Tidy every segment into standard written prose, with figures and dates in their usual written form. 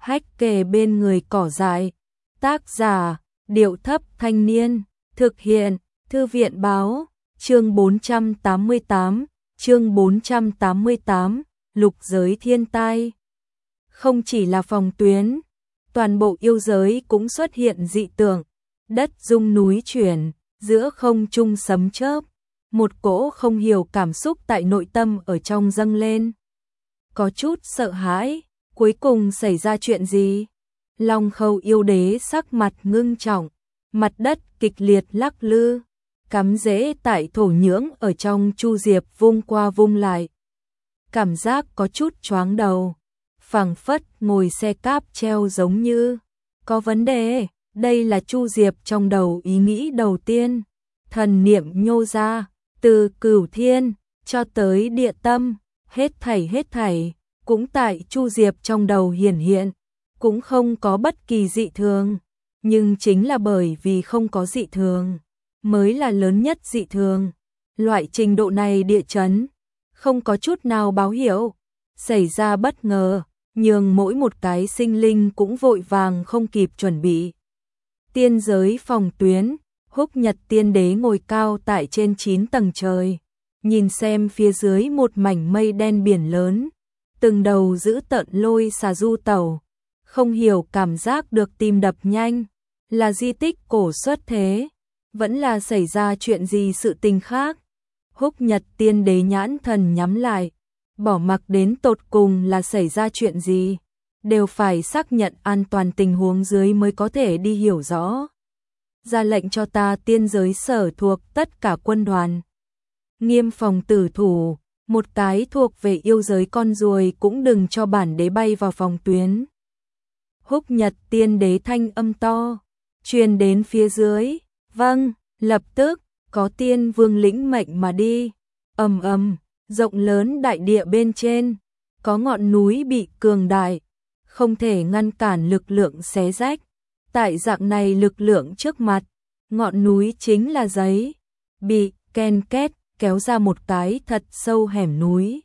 hách kề bên người cỏ dại. Tác giả, Điệu Thấp Thanh Niên, thực hiện, Thư viện Báo, chương 488, Lục Giới Thiên Tai. Không chỉ là phòng tuyến, toàn bộ yêu giới cũng xuất hiện dị tượng, đất rung núi chuyển, giữa không trung sấm chớp, một cỗ không hiểu cảm xúc tại nội tâm ở trong dâng lên. Có chút sợ hãi, cuối cùng xảy ra chuyện gì? Long Khâu yêu đế sắc mặt ngưng trọng, mặt đất kịch liệt lắc lư, cắm rễ tại thổ nhưỡng ở trong chu diệp vung qua vung lại. Cảm giác có chút choáng đầu, phảng phất ngồi xe cáp treo giống như có vấn đề. Đây là chu diệp trong đầu ý nghĩ đầu tiên, thần niệm nhô ra, từ cửu thiên cho tới địa tâm, hết thảy cũng tại chu diệp trong đầu hiển hiện, cũng không có bất kỳ dị thường, nhưng chính là bởi vì không có dị thường mới là lớn nhất dị thường. Loại trình độ này địa chấn không có chút nào báo hiệu xảy ra bất ngờ, nhường mỗi một cái sinh linh cũng vội vàng không kịp chuẩn bị. Tiên giới phòng tuyến, Húc Nhật Tiên Đế ngồi cao tại trên 9 tầng trời, nhìn xem phía dưới một mảnh mây đen biển lớn, từng đầu giữ tợn lôi xà du tẩu, không hiểu cảm giác được tim đập nhanh, là di tích cổ xuất thế, vẫn là xảy ra chuyện gì sự tình khác. Húc Nhật Tiên Đế nhãn thần nhắm lại, bỏ mặc đến tột cùng là xảy ra chuyện gì, đều phải xác nhận an toàn tình huống dưới mới có thể đi hiểu rõ. Ra lệnh cho ta tiên giới sở thuộc tất cả quân đoàn nghiêm phòng tử thủ, một cái thuộc về yêu giới con ruồi cũng đừng cho bản đế bay vào phòng tuyến. Húc Nhật Tiên Đế thanh âm to truyền đến phía dưới. Vâng, lập tức có tiên vương lĩnh mệnh mà đi. Ầm ầm, rộng lớn đại địa bên trên có ngọn núi bị cường đại không thể ngăn cản lực lượng xé rách. Tại dạng này lực lượng trước mặt, ngọn núi chính là giấy, bị ken két kéo ra một cái thật sâu hẻm núi.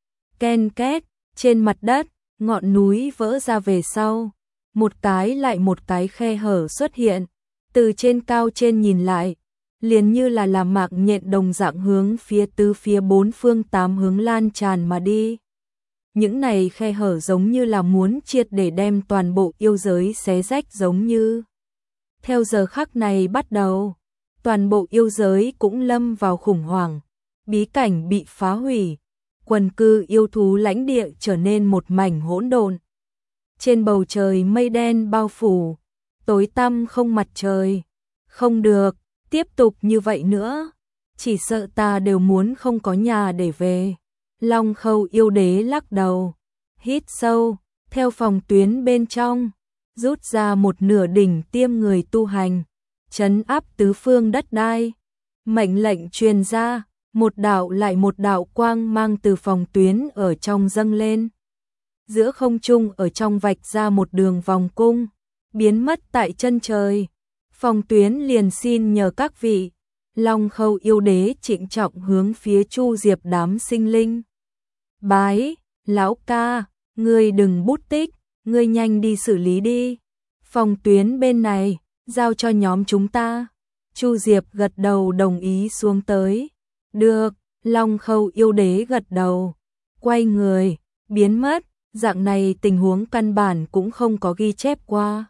Ken két, trên mặt đất, ngọn núi vỡ ra về sau, một cái lại một cái khe hở xuất hiện, từ trên cao trên nhìn lại, liền như là mạng nhện đồng dạng hướng phía tứ phía bốn phương tám hướng lan tràn mà đi. Những này khe hở giống như là muốn triệt để đem toàn bộ yêu giới xé rách giống như. Theo giờ khắc này bắt đầu, toàn bộ yêu giới cũng lâm vào khủng hoảng, bí cảnh bị phá hủy, quần cư yêu thú lãnh địa trở nên một mảnh hỗn độn. Trên bầu trời mây đen bao phủ, tối tăm không mặt trời. Không được, tiếp tục như vậy nữa, chỉ sợ ta đều muốn không có nhà để về. Long Khâu yêu đế lắc đầu, hít sâu, theo phòng tuyến bên trong, rút ra một nửa đỉnh tiêm người tu hành, trấn áp tứ phương đất đai. Mệnh lệnh truyền ra, một đạo lại một đạo quang mang từ phòng tuyến ở trong dâng lên. Giữa không trung ở trong vạch ra một đường vòng cung, biến mất tại chân trời. Phòng tuyến liền xin nhờ các vị. Long Khâu yêu đế trịnh trọng hướng phía Chu Diệp đám sinh linh. Bái, lão ca, ngươi đừng bút tích, ngươi nhanh đi xử lý đi. Phòng tuyến bên này, giao cho nhóm chúng ta. Chu Diệp gật đầu đồng ý xuống tới. Được, Long Khâu yêu đế gật đầu, quay người, biến mất. Dạng này tình huống căn bản cũng không có ghi chép qua.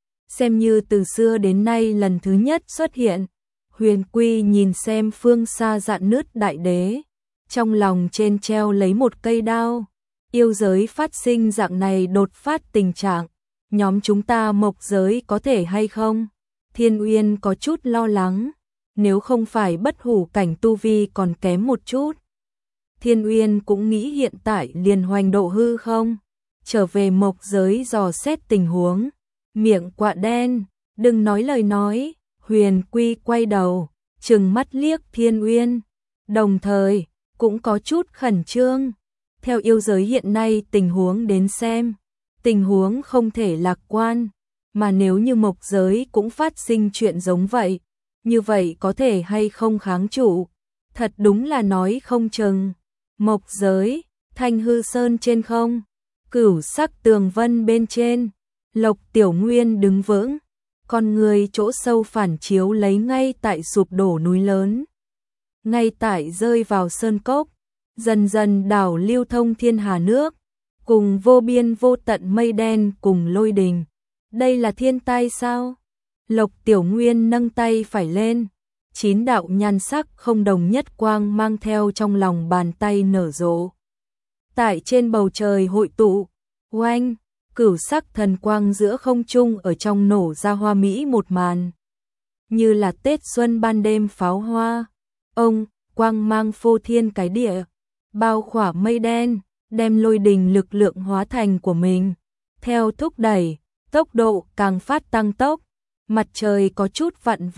Xem như từ xưa đến nay lần thứ nhất xuất hiện. Huyền Quy nhìn xem phương xa rạn nứt đại đế, trong lòng trên treo lấy một cây đao. Yêu giới phát sinh dạng này đột phát tình trạng, nhóm chúng ta mộc giới có thể hay không? Thiên Uyên có chút lo lắng, nếu không phải bất hủ cảnh tu vi còn kém một chút. Thiên Uyên cũng nghĩ hiện tại liền hoành độ hư không, trở về mộc giới dò xét tình huống. Miệng quạ đen, đừng nói lời nói. Huyền Quy quay đầu, trừng mắt liếc Thiên Uyên, đồng thời cũng có chút khẩn trương. Theo yêu giới hiện nay tình huống đến xem, tình huống không thể lạc quan, mà nếu như mộc giới cũng phát sinh chuyện giống vậy, như vậy có thể hay không kháng chủ, thật đúng là nói không chừng. Mộc giới, Thanh Hư Sơn trên không, Cửu Sắc Tường Vân bên trên, Lộc Tiểu Nguyên đứng vững, con người chỗ sâu phản chiếu lấy ngay tại sụp đổ núi lớn. Ngay tại rơi vào sơn cốc, dần dần đảo lưu thông thiên hà nước, cùng vô biên vô tận mây đen cùng lôi đình. Đây là thiên tai sao? Lộc Tiểu Nguyên nâng tay phải lên, 9 đạo nhan sắc không đồng nhất quang mang theo trong lòng bàn tay nở rộ. Tại trên bầu trời hội tụ, oanh, cửu sắc thần quang giữa không trung ở trong nổ ra hoa mỹ một màn. Như là Tết xuân ban đêm pháo hoa, ông, quang mang phô thiên cái địa, bao khỏa mây đen, đem lôi đình lực lượng hóa thành của mình. Theo thúc đẩy, tốc độ càng phát tăng tốc, mặt trời có chút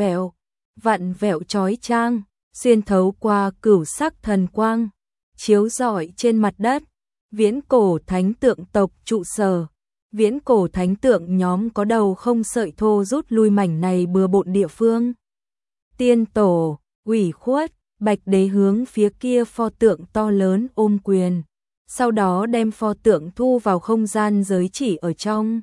vặn vẹo chói chang, xuyên thấu qua cửu sắc thần quang, chiếu rọi trên mặt đất. Viễn cổ thánh tượng tộc trụ sở, viễn cổ thánh tượng nhóm có đầu không sợi thô rút lui mảnh này bừa bộn địa phương. Tiên tổ, ủy khuất, Bạch Đế hướng phía kia pho tượng to lớn ôm quyền, sau đó đem pho tượng thu vào không gian giới chỉ ở trong.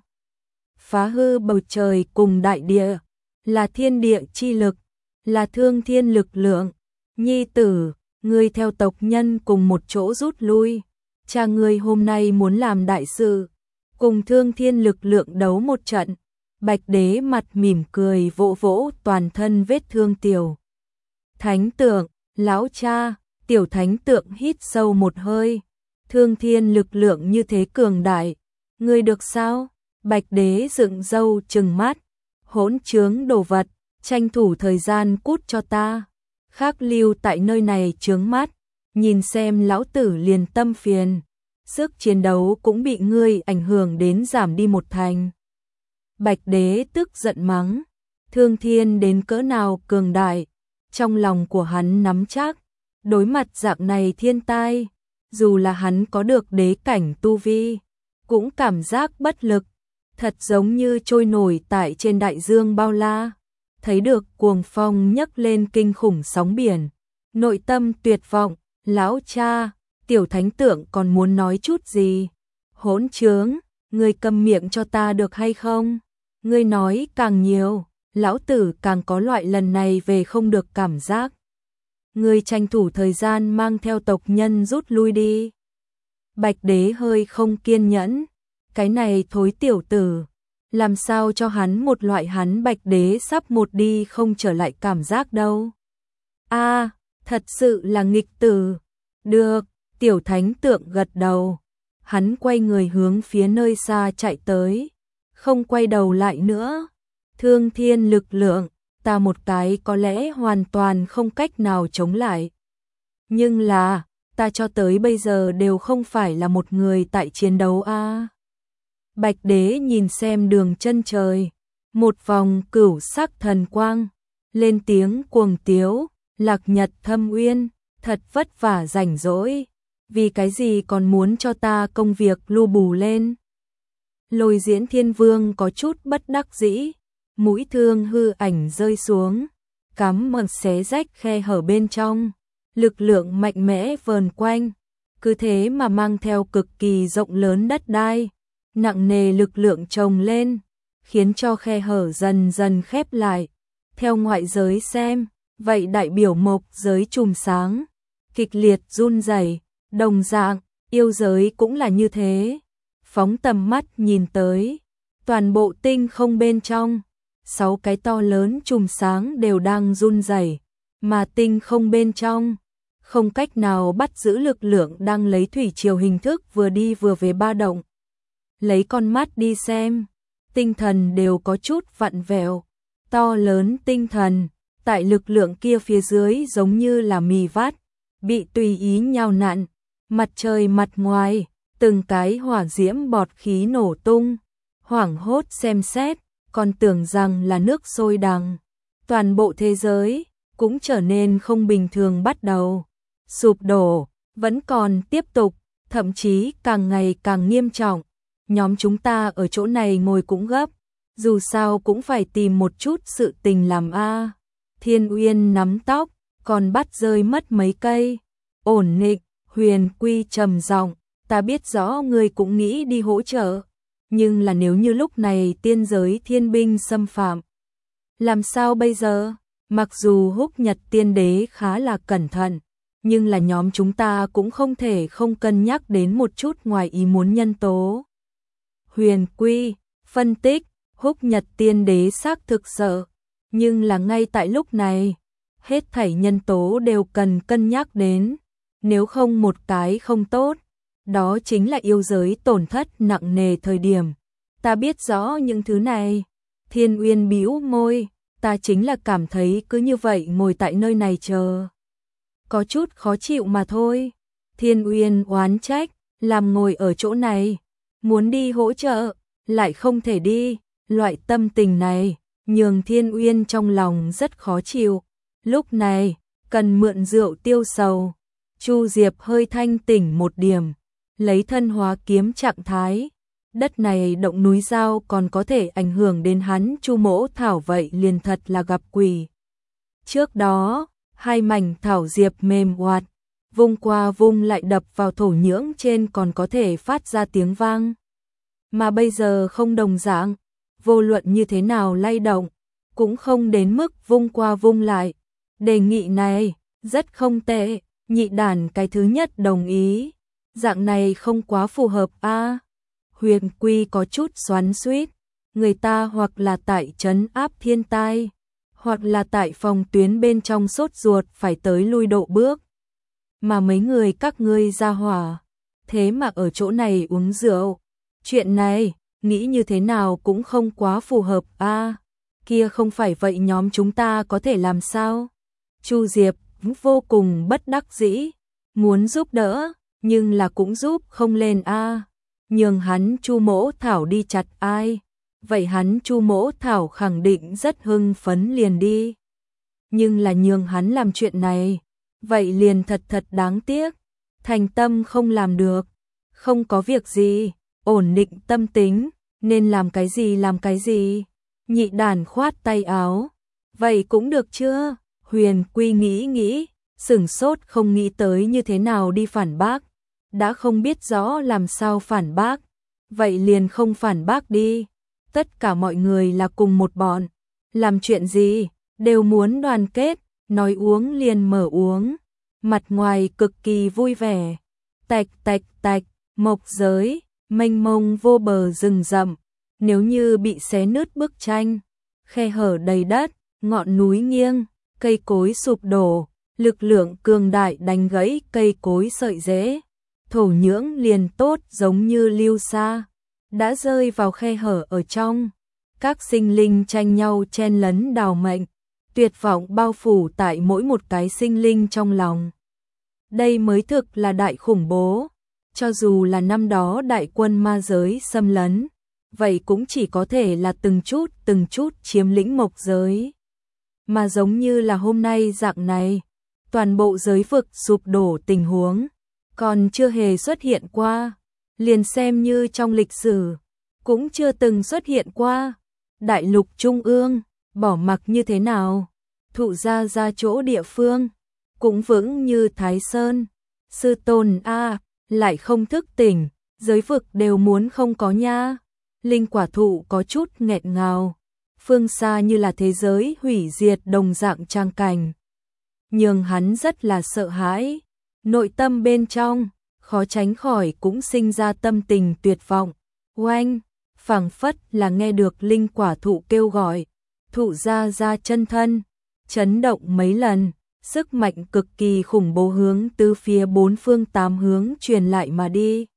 Phá hư bầu trời cùng đại địa, là thiên địa chi lực, là thương thiên lực lượng. Nhi tử, ngươi theo tộc nhân cùng một chỗ rút lui. Cha ngươi hôm nay muốn làm đại sự, cùng thương thiên lực lượng đấu một trận. Bạch Đế mặt mỉm cười vỗ vỗ toàn thân vết thương tiểu thánh tượng, lão cha. Tiểu thánh tượng hít sâu một hơi, thương thiên lực lượng như thế cường đại, ngươi được sao? Bạch Đế dựng râu trừng mắt, hỗn trướng đồ vật, tranh thủ thời gian cút cho ta, khác lưu tại nơi này chướng mắt, nhìn xem lão tử liền tâm phiền, sức chiến đấu cũng bị ngươi ảnh hưởng đến giảm đi một thành. Bạch Đế tức giận mắng, thương thiên đến cỡ nào cường đại, trong lòng của hắn nắm chắc, đối mặt dạng này thiên tai, dù là hắn có được đế cảnh tu vi, cũng cảm giác bất lực, thật giống như trôi nổi tại trên đại dương bao la, thấy được cuồng phong nhấc lên kinh khủng sóng biển, nội tâm tuyệt vọng. Lão cha, tiểu thánh tượng còn muốn nói chút gì? Hỗn trướng, ngươi câm miệng cho ta được hay không? Ngươi nói càng nhiều, lão tử càng có loại lần này về không được cảm giác. Ngươi tranh thủ thời gian mang theo tộc nhân rút lui đi. Bạch Đế hơi không kiên nhẫn, cái này thối tiểu tử, làm sao cho hắn một loại hắn Bạch Đế sắp một đi không trở lại cảm giác đâu. A, thật sự là nghịch tử. Được, tiểu thánh tượng gật đầu. Hắn quay người hướng phía nơi xa chạy tới, không quay đầu lại nữa. Thương thiên lực lượng, ta một cái có lẽ hoàn toàn không cách nào chống lại. Nhưng là, ta cho tới bây giờ đều không phải là một người tại chiến đấu a. Bạch Đế nhìn xem đường chân trời, một vòng cửu sắc thần quang, lên tiếng cuồng tiếu, Lạc Nhật Thâm Uyên, thật vất vả rảnh rỗi, vì cái gì còn muốn cho ta công việc lu bù lên. Lôi Diễn Thiên Vương có chút bất đắc dĩ, mũi thương hư ảnh rơi xuống, cắm mật xé rách khe hở bên trong, lực lượng mạnh mẽ vờn quanh, cứ thế mà mang theo cực kỳ rộng lớn đất đai, nặng nề lực lượng chồng lên, khiến cho khe hở dần dần khép lại. Theo ngoại giới xem, vậy đại biểu mộc giới chùm sáng, kịch liệt run rẩy, đồng dạng, yêu giới cũng là như thế. Phóng tầm mắt nhìn tới, toàn bộ tinh không bên trong, 6 cái to lớn chùm sáng đều đang run rẩy, mà tinh không bên trong, không cách nào bắt giữ lực lượng đang lấy thủy triều hình thức vừa đi vừa về ba động. Lấy con mắt đi xem, tinh thần đều có chút vặn vẹo, to lớn tinh thần, tại lực lượng kia phía dưới giống như là mì vắt, bị tùy ý nhào nặn, mặt trời mặt ngoài, từng cái hỏa diễm bọt khí nổ tung, hoảng hốt xem xét, còn tưởng rằng là nước sôi đằng. Toàn bộ thế giới cũng trở nên không bình thường bắt đầu, sụp đổ, vẫn còn tiếp tục, thậm chí càng ngày càng nghiêm trọng. Nhóm chúng ta ở chỗ này ngồi cũng gấp, dù sao cũng phải tìm một chút sự tình làm a. Thiên Uyên nắm tóc, còn bắt rơi mất mấy cây. Ổn định, Huyền Quy trầm giọng, ta biết rõ ngươi cũng nghĩ đi hỗ trợ, Nhưng là nếu như lúc này tiên giới thiên binh xâm phạm, làm sao bây giờ? Mặc dù Húc Nhật tiên đế khá là cẩn thận, nhưng là nhóm chúng ta cũng không thể không cân nhắc đến một chút ngoài ý muốn nhân tố. Huyền Quy phân tích, Húc Nhật tiên đế xác thực sợ, nhưng là ngay tại lúc này, hết thảy nhân tố đều cần cân nhắc đến, nếu không một cái không tốt, đó chính là yêu giới tổn thất nặng nề thời điểm. Ta biết rõ những thứ này. Thiên Uyên bĩu môi, ta chính là cảm thấy cứ như vậy ngồi tại nơi này chờ, có chút khó chịu mà thôi. Thiên Uyên oán trách, làm ngồi ở chỗ này, muốn đi hỗ trợ, lại không thể đi, loại tâm tình này, nhường Thiên Uyên trong lòng rất khó chịu. Lúc này, cần mượn rượu tiêu sầu. Chu Diệp hơi thanh tỉnh một điểm, lấy thân hóa kiếm trạng thái. Đất này động núi dao còn có thể ảnh hưởng đến hắn Chu Mỗ thảo, vậy liền thật là gặp quỷ. Trước đó, hai mảnh thảo diệp mềm oạt, vung qua vung lại đập vào thổ nhưỡng trên còn có thể phát ra tiếng vang. Mà bây giờ không đồng dạng, vô luận như thế nào lay động, cũng không đến mức vung qua vung lại. Đề nghị này, rất không tệ, nhị đàn cái thứ nhất đồng ý. Dạng này không quá phù hợp a. Huyền Quy có chút xoắn xuýt, người ta hoặc là tại trấn áp thiên tai, hoặc là tại phòng tuyến bên trong sốt ruột phải tới lui độ bước. Mà mấy người các ngươi ra hỏa, thế mà ở chỗ này uống rượu. Chuyện này, nghĩ như thế nào cũng không quá phù hợp a. Kia không phải vậy nhóm chúng ta có thể làm sao? Chu Diệp vô cùng bất đắc dĩ, muốn giúp đỡ, nhưng là cũng giúp không lên a. Nhường hắn Chu Mỗ thảo đi chặt ai? Vậy hắn Chu Mỗ thảo khẳng định rất hưng phấn liền đi. Nhưng là nhường hắn làm chuyện này, vậy liền thật thật đáng tiếc. Thành tâm không làm được, không có việc gì, ổn định tâm tính, nên làm cái gì làm cái gì. Nhị đàn khoát tay áo, vậy cũng được chưa? Huyền Quy nghĩ, sửng sốt không nghĩ tới như thế nào đi phản bác. Đã không biết rõ làm sao phản bác, vậy liền không phản bác đi. Tất cả mọi người là cùng một bọn, làm chuyện gì đều muốn đoàn kết, nói uống liền mở uống, mặt ngoài cực kỳ vui vẻ. Tạch tạch tạch, mộc giới, mênh mông vô bờ rừng rậm, nếu như bị xé nứt bức tranh, khe hở đầy đất, ngọn núi nghiêng, cây cối sụp đổ, lực lượng cường đại đánh gãy cây cối sợi rễ. Thổ nhưỡng liền tốt giống như lưu sa, đã rơi vào khe hở ở trong. Các sinh linh tranh nhau chen lấn đào mệnh, tuyệt vọng bao phủ tại mỗi một cái sinh linh trong lòng. Đây mới thực là đại khủng bố. Cho dù là năm đó đại quân ma giới xâm lấn, vậy cũng chỉ có thể là từng chút chiếm lĩnh mộc giới. Mà giống như là hôm nay dạng này, toàn bộ giới vực sụp đổ tình huống còn chưa hề xuất hiện qua, liền xem như trong lịch sử cũng chưa từng xuất hiện qua. Đại lục trung ương bỏ mặc như thế nào, thụ ra chỗ địa phương cũng vững như Thái Sơn. Sư tôn a, lại không thức tỉnh, giới vực đều muốn không có nha. Linh quả thụ có chút nghẹn ngào, phương xa như là thế giới hủy diệt đồng dạng trang cảnh, nhưng hắn rất là sợ hãi. Nội tâm bên trong, khó tránh khỏi cũng sinh ra tâm tình tuyệt vọng. Oanh, phảng phất là nghe được linh quả thụ kêu gọi, thụ ra chân thân, chấn động mấy lần, sức mạnh cực kỳ khủng bố hướng từ phía bốn phương tám hướng truyền lại mà đi.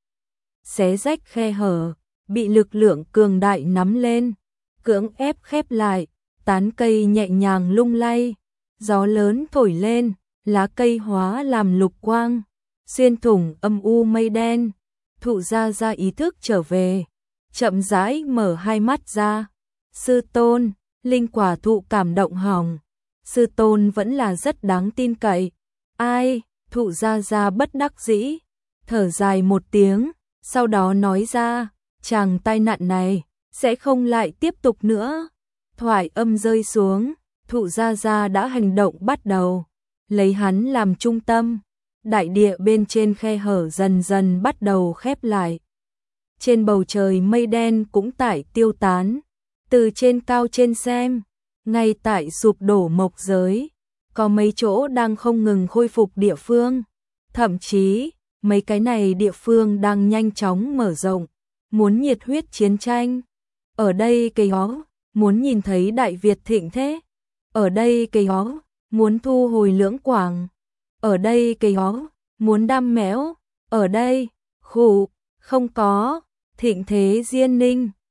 Xé rách khe hở, bị lực lượng cường đại nắm lên, cưỡng ép khép lại, tán cây nhẹ nhàng lung lay, gió lớn thổi lên, lá cây hóa làm lục quang, xuyên thủng âm u mây đen. Thụ ra ý thức trở về, chậm rãi mở hai mắt ra. Sư tôn, linh quả thụ cảm động hỏng. Sư tôn vẫn là rất đáng tin cậy. Ai? Thụ ra bất đắc dĩ, thở dài một tiếng, sau đó nói ra, chàng tai nạn này sẽ không lại tiếp tục nữa. Thoại âm rơi xuống, thụ ra đã hành động bắt đầu, lấy hắn làm trung tâm, đại địa bên trên khe hở dần dần bắt đầu khép lại. trên bầu trời mây đen cũng tại tiêu tán. Từ trên cao trên xem, ngay tại sụp đổ mộc giới, có mấy chỗ đang không ngừng khôi phục địa phương. Thậm chí, mấy cái này địa phương đang nhanh chóng mở rộng, muốn nhiệt huyết chiến tranh. Ở đây cây hó, muốn nhìn thấy Đại Việt thịnh thế. Ở đây cây hó, muốn thu hồi Lưỡng Quảng. Ở đây cây hó, muốn đam mẽo. Ở đây, khụ, không có, thịnh thế Diên Ninh.